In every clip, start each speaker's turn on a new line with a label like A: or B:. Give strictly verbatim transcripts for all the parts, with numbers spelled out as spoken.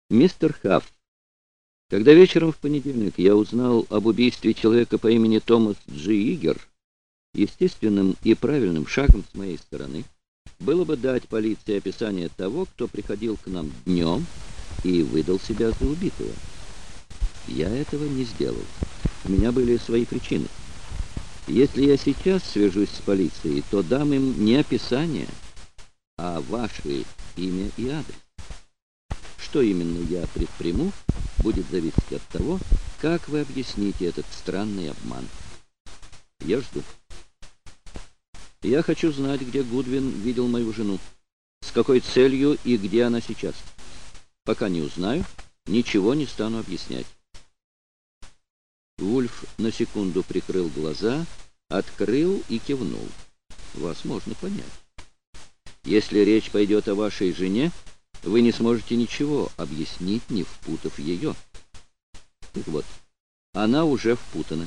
A: Мистер Хафф, когда вечером в понедельник я узнал об убийстве человека по имени Томас Джи Игер, естественным и правильным шагом с моей стороны было бы дать полиции описание того, кто приходил к нам днем и выдал себя за убитого. Я этого не сделал. У меня были свои причины. Если я сейчас свяжусь с полицией, то дам им не описание, а ваше имя и адрес. Что именно я предприму, будет зависеть от того, как вы объясните этот странный обман. Я жду. Я хочу знать, где Гудвин видел мою жену, с какой целью и где она сейчас. Пока не узнаю, ничего не стану объяснять. Вульф на секунду прикрыл глаза, открыл и кивнул. Вас можно понять. Если речь пойдет о вашей жене, вы не сможете ничего объяснить, не впутав ее. Так вот, она уже впутана.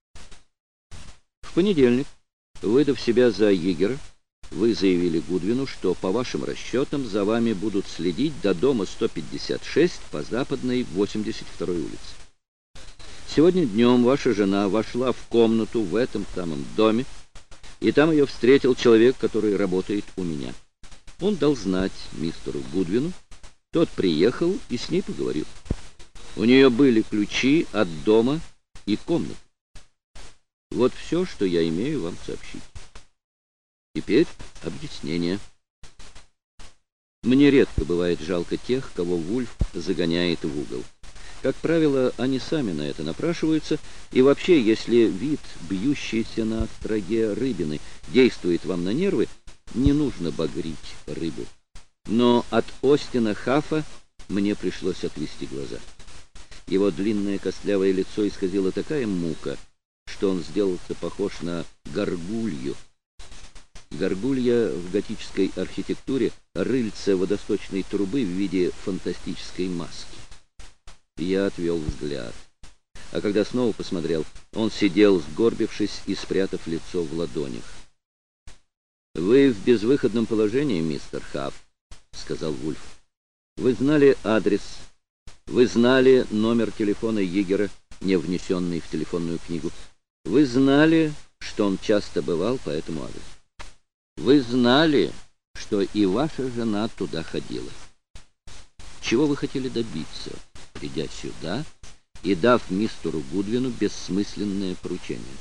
A: В понедельник, выдав себя за егера, вы заявили Гудвину, что, по вашим расчетам, за вами будут следить до дома сто пятьдесят шесть по западной восемьдесят второй улице. Сегодня днем ваша жена вошла в комнату в этом самом доме, и там ее встретил человек, который работает у меня. Он дал знать мистеру Гудвину, тот приехал и с ней поговорил. У нее были ключи от дома и комнаты. Вот все, что я имею вам сообщить. Теперь объяснение. Мне редко бывает жалко тех, кого Вульф загоняет в угол. Как правило, они сами на это напрашиваются, и вообще, если вид, бьющийся на остроге рыбины, действует вам на нервы, не нужно багрить рыбу. Но от Остина Хаффа мне пришлось отвести глаза. Его длинное костлявое лицо исказило такая мука, что он сделался похож на горгулью. Горгулья в готической архитектуре — рыльце водосточной трубы в виде фантастической маски. Я отвел взгляд. А когда снова посмотрел, он сидел, сгорбившись и спрятав лицо в ладонях. «Вы в безвыходном положении, мистер Хафф», — сказал Вульф. «Вы знали адрес, вы знали номер телефона егера, не внесенный в телефонную книгу. Вы знали, что он часто бывал по этому адресу. Вы знали, что и ваша жена туда ходила. Чего вы хотели добиться, придя сюда и дав мистеру Гудвину бессмысленное поручение?»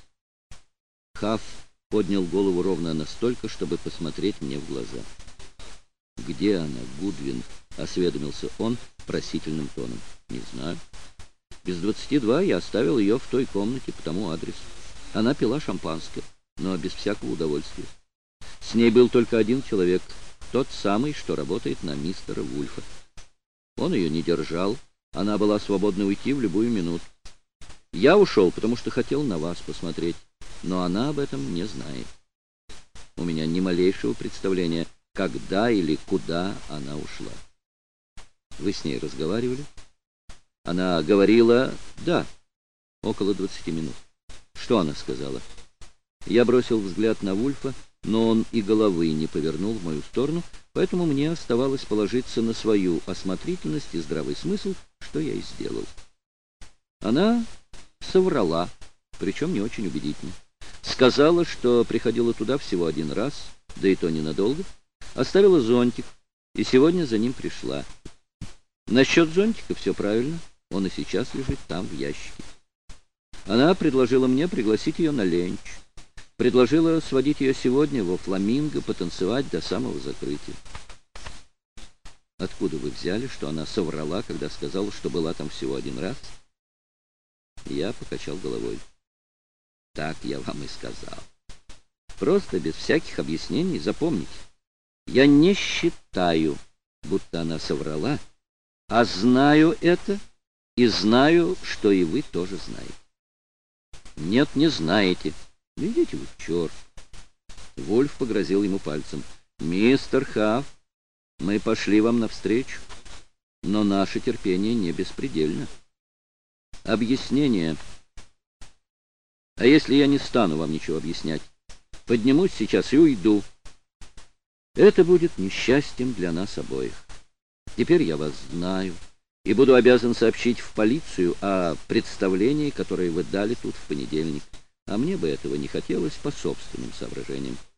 A: Хафф поднял голову ровно настолько, чтобы посмотреть мне в глаза. «Где она, Гудвин?» — осведомился он просительным тоном. «Не знаю. Без двадцати два я оставил ее в той комнате по тому адресу. Она пила шампанское, но без всякого удовольствия. С ней был только один человек, тот самый, что работает на мистера Вульфа. Он ее не держал, она была свободна уйти в любую минуту. Я ушел, потому что хотел на вас посмотреть, но она об этом не знает. У меня ни малейшего представления, когда или куда она ушла. Вы с ней разговаривали?» Она говорила «да», около двадцати минут. Что она сказала? Я бросил взгляд на Вульфа, но он и головы не повернул в мою сторону, поэтому мне оставалось положиться на свою осмотрительность и здравый смысл, что я и сделал. Она соврала, причем не очень убедительно. Сказала, что приходила туда всего один раз, да и то ненадолго, оставила зонтик, и сегодня за ним пришла. Насчет зонтика все правильно, он и сейчас лежит там, в ящике. Она предложила мне пригласить ее на ленч, предложила сводить ее сегодня во Фламинго, потанцевать до самого закрытия. Откуда вы взяли, что она соврала, когда сказала, что была там всего один раз? Я покачал головой. Так я вам и сказал. Просто без всяких объяснений запомните. Я не считаю, будто она соврала, а знаю это и знаю, что и вы тоже знаете. Нет, не знаете. Идите вы к черту. Вульф погрозил ему пальцем. «Мистер Хафф, мы пошли вам навстречу, но наше терпение не беспредельно. Объяснение. А если я не стану вам ничего объяснять? Поднимусь сейчас и уйду. Это будет несчастьем для нас обоих. Теперь я вас знаю. и буду обязан сообщить в полицию о представлении, которое вы дали тут в понедельник. А мне бы этого не хотелось по собственным соображениям.